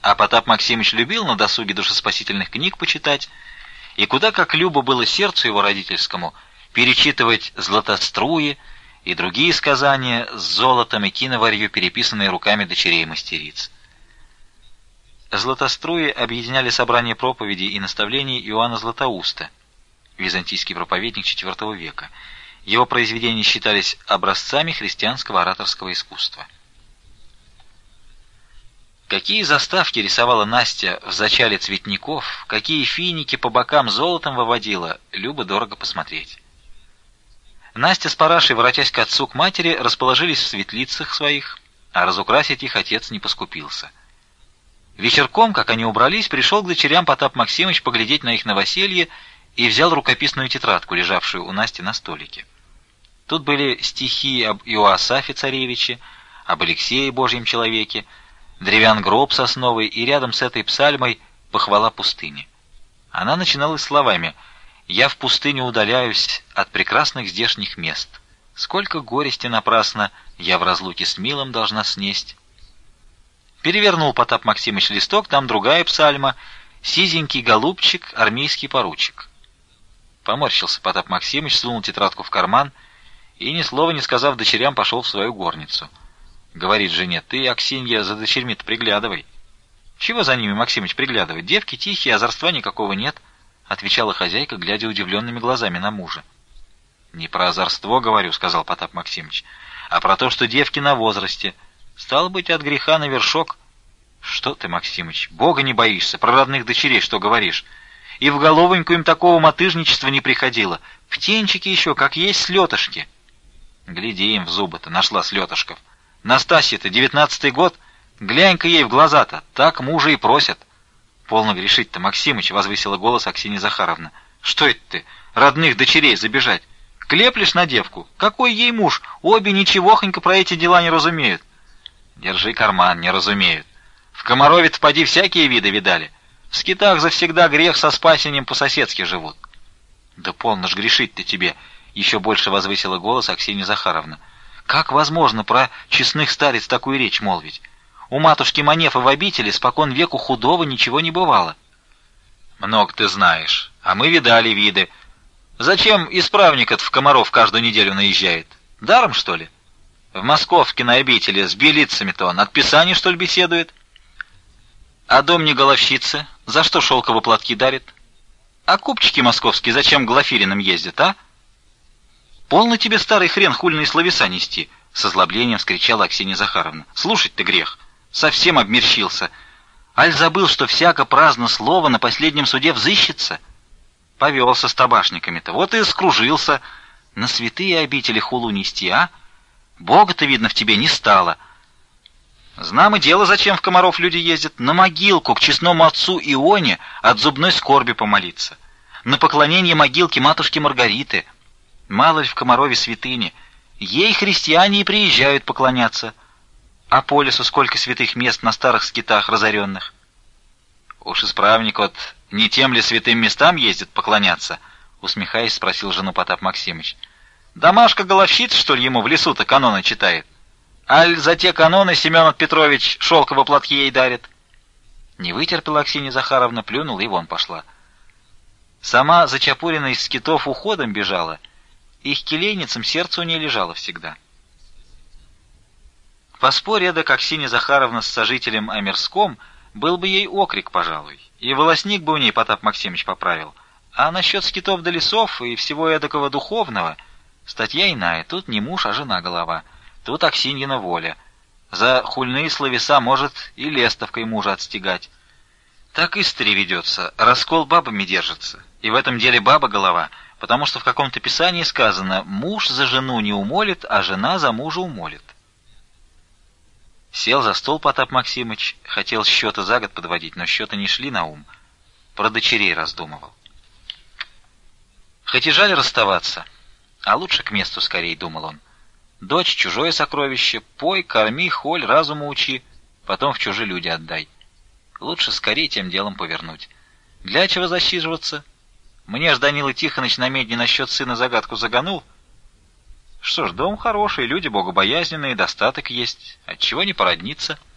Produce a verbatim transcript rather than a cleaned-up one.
А Потап Максимыч любил на досуге душеспасительных книг почитать, и куда как любо было сердцу его родительскому перечитывать «Златоструи» и другие сказания с золотом и киноварью, переписанные руками дочерей мастериц. «Златоструи» объединяли собрание проповедей и наставлений Иоанна Златоуста, византийский проповедник четвёртого века. Его произведения считались образцами христианского ораторского искусства. Какие заставки рисовала Настя в зачале цветников, какие финики по бокам золотом выводила, любо-дорого посмотреть. Настя с Парашей, воротясь к отцу, к матери, расположились в светлицах своих, а разукрасить их отец не поскупился. Вечерком, как они убрались, пришел к дочерям Потап Максимыч поглядеть на их новоселье и взял рукописную тетрадку, лежавшую у Насти на столике. Тут были стихи об Иоасафе царевиче, об Алексее Божьем человеке, древян гроб сосновый, и рядом с этой псальмой похвала пустыни. Она начиналась словами: «Я в пустыню удаляюсь от прекрасных здешних мест. Сколько горести напрасно я в разлуке с милым должна снесть». Перевернул Потап Максимыч листок, там другая псальма: «Сизенький голубчик, армейский поручик». Поморщился Потап Максимыч, сунул тетрадку в карман и, ни слова не сказав дочерям, пошел в свою горницу. Говорит жене: «Ты, Аксинья, за дочерьми-то приглядывай». «Чего за ними, Максимыч, приглядывать? Девки тихие, озорства никакого нет», — отвечала хозяйка, глядя удивленными глазами на мужа. «Не про озорство говорю», — сказал Потап Максимыч, — «а про то, что девки на возрасте. Стало быть, от греха на вершок». «Что ты, Максимыч, Бога не боишься, про родных дочерей что говоришь? И в головоньку им такого мотыжничества не приходило. Птенчики еще, как есть слетышки». «Гляди им в зубы-то, нашла слетышков. Настасья-то девятнадцатый год, глянь-ка ей в глаза-то, так мужа и просят». «Полно грешить-то, Максимыч», — возвысила голос Аксинья Захаровна. «Что это ты, родных дочерей забежать? Клеплешь на девку? Какой ей муж? Обе ничегохонько про эти дела не разумеют». «Держи карман, не разумеют. В Комарове-то поди всякие виды видали. В скитах завсегда грех со спасением по-соседски живут». «Да полно ж грешить-то тебе», — еще больше возвысила голос Аксинья Захаровна. «Как возможно про честных старец такую речь молвить? У матушки Манефы в обители спокон веку худого ничего не бывало». «Много ты знаешь, а мы видали виды. Зачем исправник-то в Комаров каждую неделю наезжает? Даром, что ли? В московке на обители с белицами-то он от писаний, что ли, беседует? А дом не головщицы, за что шелковые платки дарит? А купчики московские зачем к Глафириным ездят, а?» «Полно тебе, старый хрен, хульные словеса нести!» — с озлоблением вскричала Аксинья Захаровна. «Слушать-то грех! Совсем обмерщился! Аль забыл, что всяко праздно слово на последнем суде взыщется? Повелся с табашниками-то, вот и скружился. На святые обители хулу нести, а? Бога-то, видно, в тебе не стало. Знамо дело, зачем в Комаров люди ездят: на могилку к честному отцу Ионе от зубной скорби помолиться, на поклонение могилке матушки Маргариты. Мало ли в Комарове святыни, ей христиане и приезжают поклоняться. А по лесу сколько святых мест на старых скитах разоренных. Уж исправник вот не тем ли святым местам ездит поклоняться?» — усмехаясь, спросил жену Потап Максимыч. «Домашка головщица, что ли, ему в лесу-то каноны читает? Аль за те каноны Семен Петрович шелковые платки ей дарит?» Не вытерпела Аксинья Захаровна, плюнула и вон пошла. Сама зачапуренная из скитов уходом бежала, и к келейницам сердце у ней лежало всегда. Поспорь эдак Аксинья Захаровна с сожителем о мирском, был бы ей окрик, пожалуй, и волосник бы у ней Потап Максимыч поправил. А насчет скитов до лесов и всего эдакого духовного статья иная. Тут не муж, а жена голова. Тут Аксиньина воля. За хульные словеса может и лестовкой мужа отстегать. Так истори ведется, раскол бабами держится. И в этом деле баба голова, потому что в каком-то писании сказано: «Муж за жену не умолит, а жена за мужа умолит». Сел за стол Потап Максимыч, хотел счеты за год подводить, но счеты не шли на ум. Про дочерей раздумывал. Хоть и жаль расставаться, а лучше к месту скорей, думал он. Дочь — чужое сокровище, пой, корми, холь, разуму учи, потом в чужие люди отдай. Лучше скорей тем делом повернуть. Для чего засиживаться? Мне ж Данила Тихоныч на медне насчет сына загадку заганул. Что ж, дом хороший, люди богобоязненные, достаток есть, отчего не породниться?